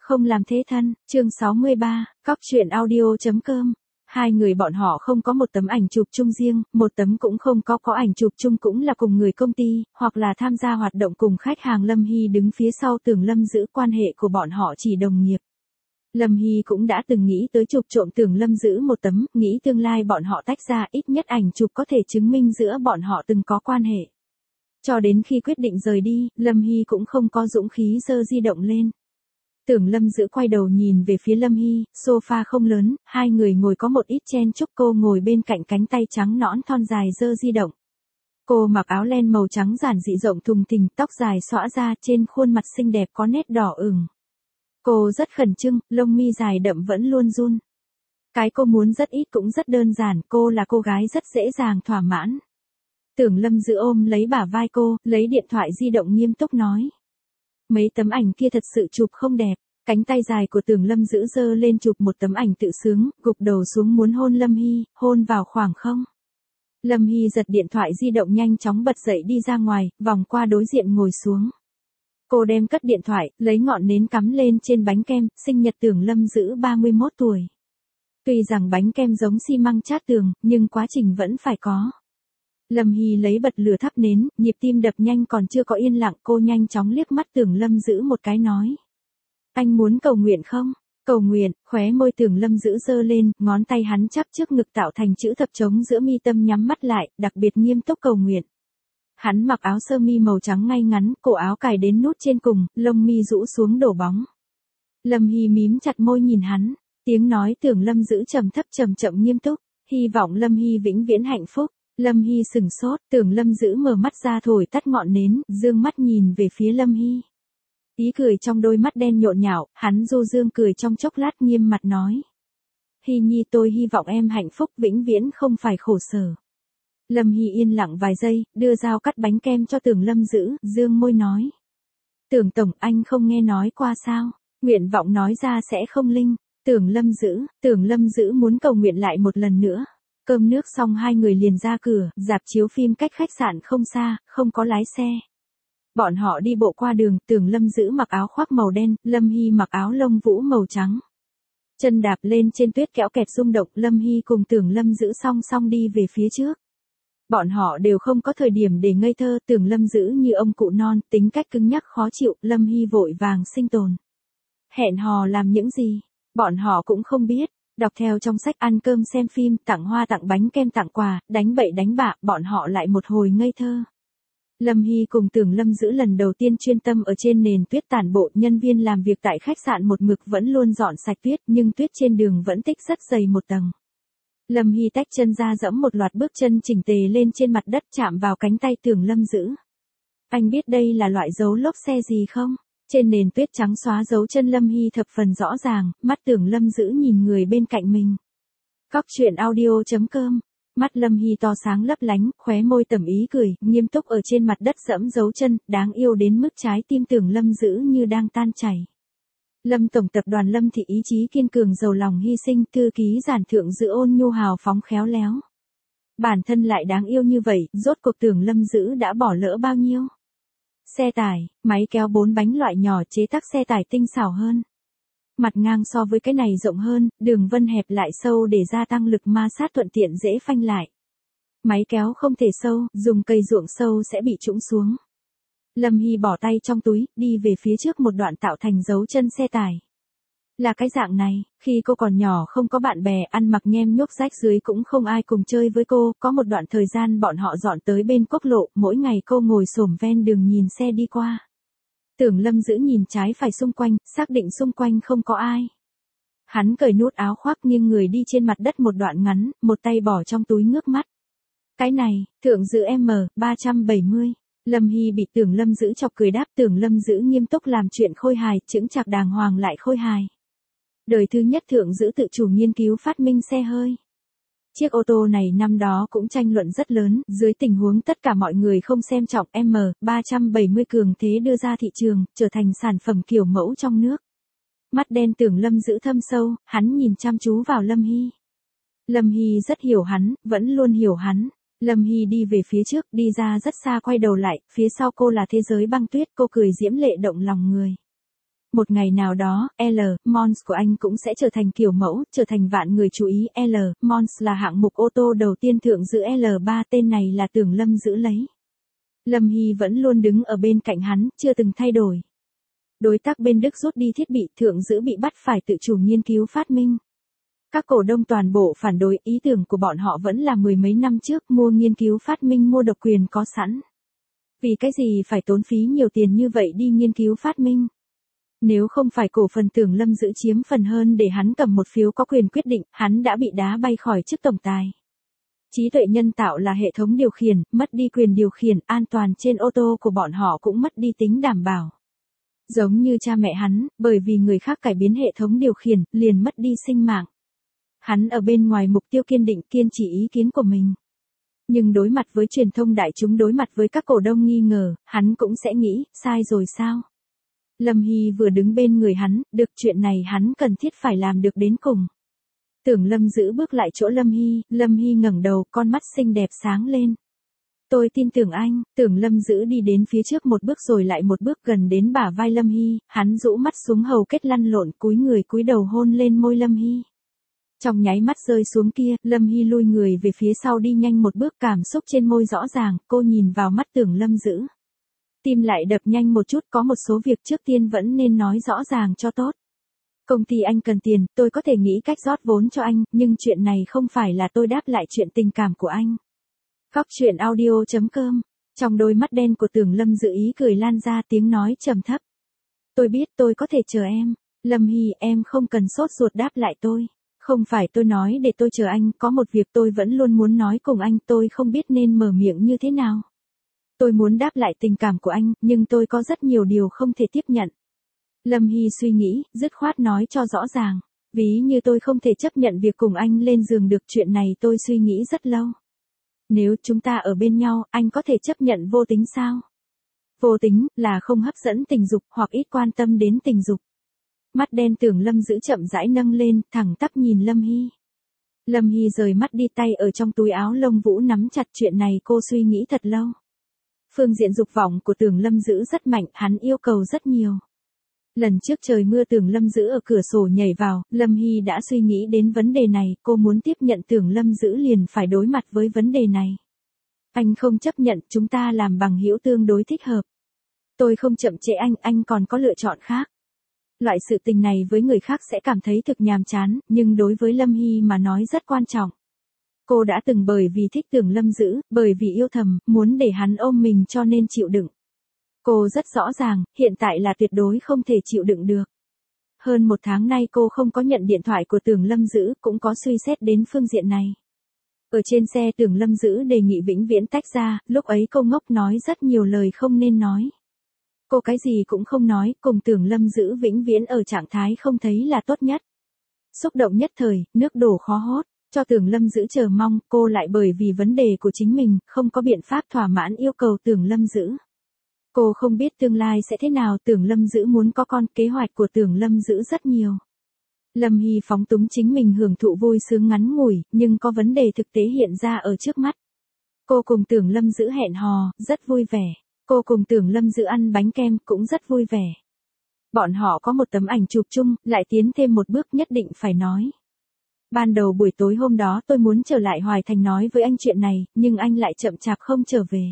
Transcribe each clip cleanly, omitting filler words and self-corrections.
Không làm thế thân, chương 63, cóc truyện audio.com. Hai người bọn họ không có một tấm ảnh chụp chung riêng, một tấm cũng không có ảnh chụp chung cũng là cùng người công ty, hoặc là tham gia hoạt động cùng khách hàng. Lâm Hy đứng phía sau Tưởng Lâm giữ, quan hệ của bọn họ chỉ đồng nghiệp. Lâm Hy cũng đã từng nghĩ tới chụp trộm Tưởng Lâm giữ một tấm, nghĩ tương lai bọn họ tách ra ít nhất ảnh chụp có thể chứng minh giữa bọn họ từng có quan hệ. Cho đến khi quyết định rời đi, Lâm Hy cũng không có dũng khí giơ di động lên. Tưởng Lâm giữ quay đầu nhìn về phía Lâm Hy, sofa không lớn, hai người ngồi có một ít chen chúc, cô ngồi bên cạnh, cánh tay trắng nõn thon dài giơ di động. Cô mặc áo len màu trắng giản dị rộng thùng thình, tóc dài xõa ra, trên khuôn mặt xinh đẹp có nét đỏ ửng. Cô rất khẩn trương, lông mi dài đậm vẫn luôn run. Cái cô muốn rất ít cũng rất đơn giản, cô là cô gái rất dễ dàng thỏa mãn. Tưởng Lâm giữ ôm lấy bả vai cô, lấy điện thoại di động nghiêm túc nói. Mấy tấm ảnh kia thật sự chụp không đẹp. Cánh tay dài của Tưởng Lâm giữ giơ lên chụp một tấm ảnh tự sướng, gục đầu xuống muốn hôn Lâm Hy, hôn vào khoảng không. Lâm Hy giật điện thoại di động nhanh chóng bật dậy đi ra ngoài, vòng qua đối diện ngồi xuống. Cô đem cất điện thoại, lấy ngọn nến cắm lên trên bánh kem, sinh nhật Tưởng Lâm giữ 31 tuổi. Tuy rằng bánh kem giống xi măng chát tường, nhưng quá trình vẫn phải có. Lâm Hy lấy bật lửa thắp nến, nhịp tim đập nhanh còn chưa có yên lặng, cô nhanh chóng liếc mắt Tưởng Lâm giữ một cái nói. Anh muốn cầu nguyện không? Cầu nguyện, khóe môi Tưởng Lâm giữ giơ lên, ngón tay hắn chắp trước ngực tạo thành chữ thập trống giữa mi tâm, nhắm mắt lại, đặc biệt nghiêm túc cầu nguyện. Hắn mặc áo sơ mi màu trắng ngay ngắn, cổ áo cài đến nút trên cùng, lông mi rũ xuống đổ bóng. Lâm Hy mím chặt môi nhìn hắn, tiếng nói Tưởng Lâm giữ trầm thấp chậm chậm nghiêm túc, hy vọng Lâm Hy vĩnh viễn hạnh phúc. Lâm Hy sừng sốt, Tưởng Lâm giữ mở mắt ra thổi tắt ngọn nến, dương mắt nhìn về phía Lâm Hy. Ý cười trong đôi mắt đen nhộn nhạo, hắn du dương cười trong chốc lát, nghiêm mặt nói. Hy nhi, tôi hy vọng em hạnh phúc vĩnh viễn, không phải khổ sở. Lâm Hy yên lặng vài giây, đưa dao cắt bánh kem cho Tưởng Lâm giữ, dương môi nói. Tưởng tổng, anh không nghe nói qua sao, nguyện vọng nói ra sẽ không linh. Tưởng Lâm giữ muốn cầu nguyện lại một lần nữa. Cơm nước xong hai người liền ra cửa, rạp chiếu phim cách khách sạn không xa, không có lái xe. Bọn họ đi bộ qua đường, Tưởng Lâm giữ mặc áo khoác màu đen, Lâm Hy mặc áo lông vũ màu trắng. Chân đạp lên trên tuyết kéo kẹt rung động, Lâm Hy cùng Tưởng Lâm giữ song song đi về phía trước. Bọn họ đều không có thời điểm để ngây thơ, Tưởng Lâm giữ như ông cụ non, tính cách cứng nhắc khó chịu, Lâm Hy vội vàng sinh tồn. Hẹn hò làm những gì? Bọn họ cũng không biết. Đọc theo trong sách, ăn cơm xem phim, tặng hoa tặng bánh kem tặng quà, đánh bậy đánh bạ, bọn họ lại một hồi ngây thơ. Lâm Hy cùng Tưởng Lâm giữ lần đầu tiên chuyên tâm ở trên nền tuyết tản bộ, nhân viên làm việc tại khách sạn một mực vẫn luôn dọn sạch tuyết, nhưng tuyết trên đường vẫn tích rất dày một tầng. Lâm Hy tách chân ra dẫm một loạt bước chân chỉnh tề lên trên mặt đất, chạm vào cánh tay Tưởng Lâm giữ. Anh biết đây là loại dấu lốp xe gì không? Trên nền tuyết trắng xóa dấu chân Lâm Hy thập phần rõ ràng, mắt Tưởng Lâm giữ nhìn người bên cạnh mình. Cóc truyện audio.com. Mắt Lâm Hy to sáng lấp lánh, khóe môi tẩm ý cười, nghiêm túc ở trên mặt đất dẫm dấu chân, đáng yêu đến mức trái tim Tưởng Lâm giữ như đang tan chảy. Lâm tổng tập đoàn Lâm thị ý chí kiên cường, giàu lòng hy sinh, thư ký giản thượng giữ ôn nhu hào phóng khéo léo. Bản thân lại đáng yêu như vậy, rốt cuộc Tưởng Lâm giữ đã bỏ lỡ bao nhiêu. Xe tải, máy kéo 4 bánh loại nhỏ, chế tác xe tải tinh xảo hơn. Mặt ngang so với cái này rộng hơn, đường vân hẹp lại sâu để gia tăng lực ma sát, thuận tiện dễ phanh lại. Máy kéo không thể sâu, dùng cây ruộng sâu sẽ bị trũng xuống. Lâm Hy bỏ tay trong túi, đi về phía trước một đoạn tạo thành dấu chân xe tải. Là cái dạng này, khi cô còn nhỏ không có bạn bè, ăn mặc nhem nhuốc rách rưới cũng không ai cùng chơi với cô, có một đoạn thời gian bọn họ dọn tới bên quốc lộ, mỗi ngày cô ngồi xổm ven đường nhìn xe đi qua. Tưởng Lâm giữ nhìn trái phải xung quanh, xác định xung quanh không có ai. Hắn cởi nút áo khoác nghiêng người đi trên mặt đất một đoạn ngắn, một tay bỏ trong túi ngước mắt. Cái này, thượng giữ M370. Lâm Hy bị Tưởng Lâm giữ chọc cười đáp, Tưởng Lâm giữ nghiêm túc làm chuyện khôi hài, chững chạc đàng hoàng lại khôi hài. Đời thứ nhất thượng giữ tự chủ nghiên cứu phát minh xe hơi. Chiếc ô tô này năm đó cũng tranh luận rất lớn, dưới tình huống tất cả mọi người không xem trọng, M370 cường thế đưa ra thị trường, trở thành sản phẩm kiểu mẫu trong nước. Mắt đen Tưởng Lâm giữ thâm sâu, hắn nhìn chăm chú vào Lâm Hy. Lâm Hy rất hiểu hắn, vẫn luôn hiểu hắn. Lâm Hy đi về phía trước, đi ra rất xa, quay đầu lại, phía sau cô là thế giới băng tuyết, cô cười diễm lệ động lòng người. Một ngày nào đó, Mons của anh cũng sẽ trở thành kiểu mẫu, trở thành vạn người chú ý. Mons là hạng mục ô tô đầu tiên thượng giữ L3, tên này là Tưởng Lâm giữ lấy. Lâm Hy vẫn luôn đứng ở bên cạnh hắn, chưa từng thay đổi. Đối tác bên Đức rút đi thiết bị, thượng giữ bị bắt phải tự chủ nghiên cứu phát minh. Các cổ đông toàn bộ phản đối, ý tưởng của bọn họ vẫn là mười mấy năm trước, mua nghiên cứu phát minh, mua độc quyền có sẵn. Vì cái gì phải tốn phí nhiều tiền như vậy đi nghiên cứu phát minh? Nếu không phải cổ phần Tưởng Lâm giữ chiếm phần hơn để hắn cầm một phiếu có quyền quyết định, hắn đã bị đá bay khỏi chức tổng tài. Trí tuệ nhân tạo là hệ thống điều khiển, mất đi quyền điều khiển, an toàn trên ô tô của bọn họ cũng mất đi tính đảm bảo. Giống như cha mẹ hắn, bởi vì người khác cải biến hệ thống điều khiển, liền mất đi sinh mạng. Hắn ở bên ngoài mục tiêu kiên định, kiên trì ý kiến của mình. Nhưng đối mặt với truyền thông đại chúng, đối mặt với các cổ đông nghi ngờ, hắn cũng sẽ nghĩ, sai rồi sao? Lâm Hy vừa đứng bên người hắn, được, chuyện này hắn cần thiết phải làm được đến cùng. Tưởng Lâm giữ bước lại chỗ Lâm Hy ngẩng đầu, con mắt xinh đẹp sáng lên. Tôi tin tưởng anh. Tưởng Lâm giữ đi đến phía trước một bước rồi lại một bước, gần đến bả vai Lâm Hy, hắn rũ mắt xuống hầu kết lăn lộn, cúi người cúi đầu hôn lên môi Lâm Hy. Trong nháy mắt rơi xuống kia, Lâm Hy lui người về phía sau đi nhanh một bước, cảm xúc trên môi rõ ràng, cô nhìn vào mắt Tưởng Lâm giữ. Tim lại đập nhanh một chút, có một số việc trước tiên vẫn nên nói rõ ràng cho tốt. Công ty anh cần tiền, tôi có thể nghĩ cách rót vốn cho anh, nhưng chuyện này không phải là tôi đáp lại chuyện tình cảm của anh. Góc truyện audio.com. Trong đôi mắt đen của Tưởng Lâm giữ ý cười lan ra, tiếng nói trầm thấp. Tôi biết tôi có thể chờ em. Lâm Hy, em không cần sốt ruột đáp lại tôi. Không phải tôi nói để tôi chờ anh, có một việc tôi vẫn luôn muốn nói cùng anh, tôi không biết nên mở miệng như thế nào. Tôi muốn đáp lại tình cảm của anh, nhưng tôi có rất nhiều điều không thể tiếp nhận. Lâm Hy suy nghĩ, dứt khoát nói cho rõ ràng. Ví như tôi không thể chấp nhận việc cùng anh lên giường được, chuyện này tôi suy nghĩ rất lâu. Nếu chúng ta ở bên nhau, anh có thể chấp nhận vô tính sao? Vô tính, là không hấp dẫn tình dục, hoặc ít quan tâm đến tình dục. Mắt đen Tưởng Lâm giữ chậm rãi nâng lên, thẳng tắp nhìn Lâm Hy. Lâm Hy rời mắt đi, tay ở trong túi áo lông vũ nắm chặt, chuyện này cô suy nghĩ thật lâu. Phương diện dục vọng của Tưởng Lâm giữ rất mạnh, hắn yêu cầu rất nhiều. Lần trước trời mưa Tưởng Lâm giữ ở cửa sổ nhảy vào, Lâm Hy đã suy nghĩ đến vấn đề này, cô muốn tiếp nhận Tưởng Lâm giữ liền phải đối mặt với vấn đề này. Anh không chấp nhận, chúng ta làm bằng hữu tương đối thích hợp. Tôi không chậm trễ anh còn có lựa chọn khác. Loại sự tình này với người khác sẽ cảm thấy thực nhàm chán, nhưng đối với Lâm Hy mà nói rất quan trọng. Cô đã từng bởi vì thích Tưởng Lâm giữ, bởi vì yêu thầm, muốn để hắn ôm mình cho nên chịu đựng. Cô rất rõ ràng, hiện tại là tuyệt đối không thể chịu đựng được. Hơn một tháng nay cô không có nhận điện thoại của Tưởng Lâm giữ, cũng có suy xét đến phương diện này. Ở trên xe Tưởng Lâm giữ đề nghị vĩnh viễn tách ra, lúc ấy cô ngốc nói rất nhiều lời không nên nói. Cô cái gì cũng không nói, cùng Tưởng Lâm giữ vĩnh viễn ở trạng thái không thấy là tốt nhất. Xúc động nhất thời, nước đổ khó hốt, cho Tưởng Lâm giữ chờ mong, cô lại bởi vì vấn đề của chính mình, không có biện pháp thỏa mãn yêu cầu Tưởng Lâm giữ. Cô không biết tương lai sẽ thế nào, Tưởng Lâm giữ muốn có con, kế hoạch của Tưởng Lâm giữ rất nhiều. Lâm Hy phóng túng chính mình hưởng thụ vui sướng ngắn ngủi, nhưng có vấn đề thực tế hiện ra ở trước mắt. Cô cùng Tưởng Lâm giữ hẹn hò, rất vui vẻ. Cô cùng Tưởng Lâm giữ ăn bánh kem, cũng rất vui vẻ. Bọn họ có một tấm ảnh chụp chung, lại tiến thêm một bước, nhất định phải nói. Ban đầu buổi tối hôm đó tôi muốn trở lại Hoài Thành nói với anh chuyện này, nhưng anh lại chậm chạp không trở về.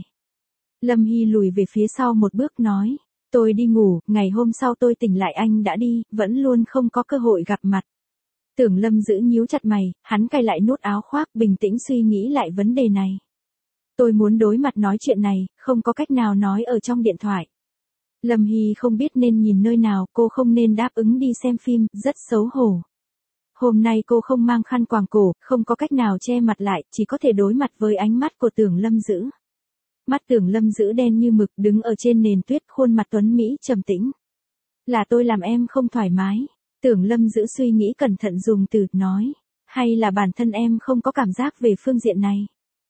Lâm Hy lùi về phía sau một bước nói, tôi đi ngủ, ngày hôm sau tôi tỉnh lại anh đã đi, vẫn luôn không có cơ hội gặp mặt. Tưởng Lâm giữ nhíu chặt mày, hắn cài lại nút áo khoác, bình tĩnh suy nghĩ lại vấn đề này. Tôi muốn đối mặt nói chuyện này, không có cách nào nói ở trong điện thoại. Lâm Hy không biết nên nhìn nơi nào, cô không nên đáp ứng đi xem phim, rất xấu hổ. Hôm nay cô không mang khăn quàng cổ, không có cách nào che mặt lại, chỉ có thể đối mặt với ánh mắt của Tưởng Lâm giữ. Mắt Tưởng Lâm giữ đen như mực, đứng ở trên nền tuyết, khuôn mặt tuấn mỹ trầm tĩnh. Là tôi làm em không thoải mái. Tưởng Lâm giữ suy nghĩ cẩn thận dùng từ, nói. Hay là bản thân em không có cảm giác về phương diện này?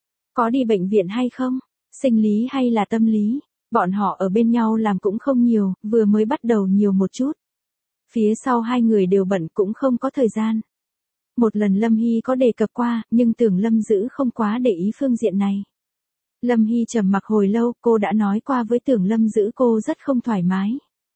Có đi bệnh viện hay không? Sinh lý hay là tâm lý? Bọn họ ở bên nhau làm cũng không nhiều, vừa mới bắt đầu nhiều một chút. Phía sau hai người đều bận cũng không có thời gian. Một lần Lâm Hy có đề cập qua, nhưng Tưởng Lâm giữ không quá để ý phương diện này. Lâm Hy trầm mặc hồi lâu, cô đã nói qua với Tưởng Lâm giữ cô rất không thoải mái.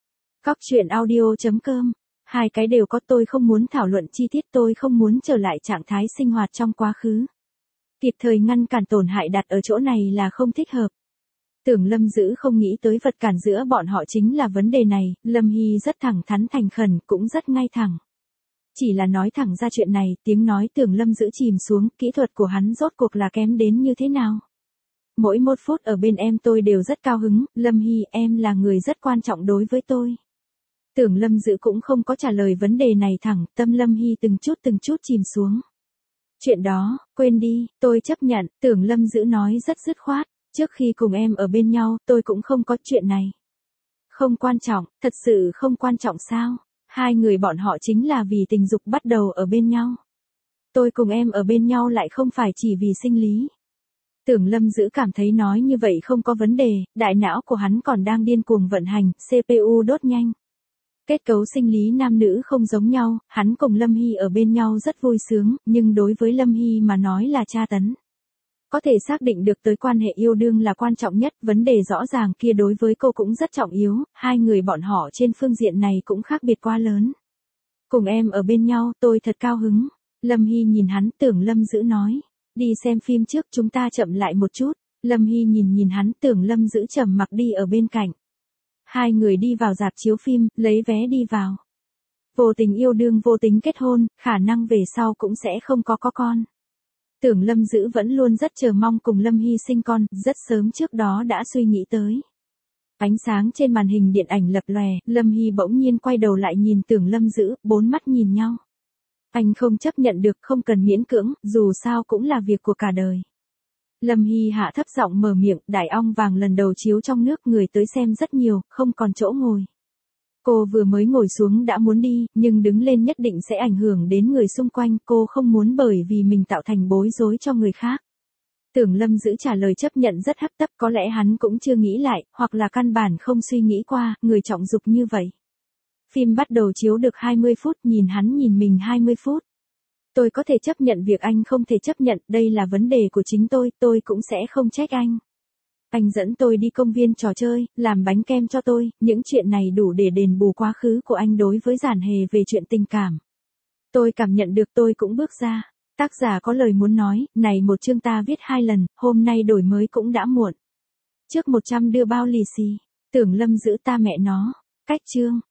Cóc truyện audio.com. Hai cái đều có, tôi không muốn thảo luận chi tiết, tôi không muốn trở lại trạng thái sinh hoạt trong quá khứ. Kịp thời ngăn cản tổn hại đặt ở chỗ này là không thích hợp. Tưởng Lâm Dữ không nghĩ tới vật cản giữa bọn họ chính là vấn đề này, Lâm Hy rất thẳng thắn thành khẩn, cũng rất ngay thẳng. Chỉ là nói thẳng ra chuyện này, tiếng nói Tưởng Lâm Dữ chìm xuống, kỹ thuật của hắn rốt cuộc là kém đến như thế nào. Mỗi một phút ở bên em tôi đều rất cao hứng, Lâm Hy, em là người rất quan trọng đối với tôi. Tưởng Lâm Dữ cũng không có trả lời vấn đề này thẳng, tâm Lâm Hy từng chút chìm xuống. Chuyện đó, quên đi, tôi chấp nhận, Tưởng Lâm Dữ nói rất dứt khoát, trước khi cùng em ở bên nhau, tôi cũng không có chuyện này. Không quan trọng, thật sự không quan trọng sao? Hai người bọn họ chính là vì tình dục bắt đầu ở bên nhau. Tôi cùng em ở bên nhau lại không phải chỉ vì sinh lý. Tưởng Lâm Dữ cảm thấy nói như vậy không có vấn đề, đại não của hắn còn đang điên cuồng vận hành, CPU đốt nhanh. Kết cấu sinh lý nam nữ không giống nhau, hắn cùng Lâm Hy ở bên nhau rất vui sướng, nhưng đối với Lâm Hy mà nói là tra tấn. Có thể xác định được tới quan hệ yêu đương là quan trọng nhất, vấn đề rõ ràng kia đối với cô cũng rất trọng yếu, hai người bọn họ trên phương diện này cũng khác biệt quá lớn. Cùng em ở bên nhau, tôi thật cao hứng. Lâm Hy nhìn hắn, Tưởng Lâm Dữ nói. Đi xem phim trước, chúng ta chậm lại một chút. Lâm Hy nhìn hắn, Tưởng Lâm Dữ trầm mặc đi ở bên cạnh. Hai người đi vào rạp chiếu phim, lấy vé đi vào. Vô tình yêu đương vô tính kết hôn, khả năng về sau cũng sẽ không có con. Tưởng Lâm Dữ vẫn luôn rất chờ mong cùng Lâm Hy sinh con, rất sớm trước đó đã suy nghĩ tới. Ánh sáng trên màn hình điện ảnh lập lòe, Lâm Hy bỗng nhiên quay đầu lại nhìn Tưởng Lâm Dữ, bốn mắt nhìn nhau. Anh không chấp nhận được, không cần miễn cưỡng, dù sao cũng là việc của cả đời. Lâm Hy hạ thấp giọng mở miệng, Đại ong vàng lần đầu chiếu trong nước, người tới xem rất nhiều, không còn chỗ ngồi. Cô vừa mới ngồi xuống đã muốn đi, nhưng đứng lên nhất định sẽ ảnh hưởng đến người xung quanh, cô không muốn bởi vì mình tạo thành bối rối cho người khác. Tưởng Lâm Dữ trả lời chấp nhận rất hấp tấp, có lẽ hắn cũng chưa nghĩ lại, hoặc là căn bản không suy nghĩ qua, người trọng dục như vậy. Phim bắt đầu chiếu được 20 phút, nhìn hắn nhìn mình 20 phút. Tôi có thể chấp nhận việc anh không thể chấp nhận, đây là vấn đề của chính tôi cũng sẽ không trách anh. Anh dẫn tôi đi công viên trò chơi, làm bánh kem cho tôi, những chuyện này đủ để đền bù quá khứ của anh đối với Giản Hề về chuyện tình cảm. Tôi cảm nhận được, tôi cũng bước ra. Tác giả có lời muốn nói, này một chương ta viết 2 lần, hôm nay đổi mới cũng đã muộn. Trước 100 đưa bao lì xì, Tưởng Lâm Dữ ta mẹ nó, cách chương.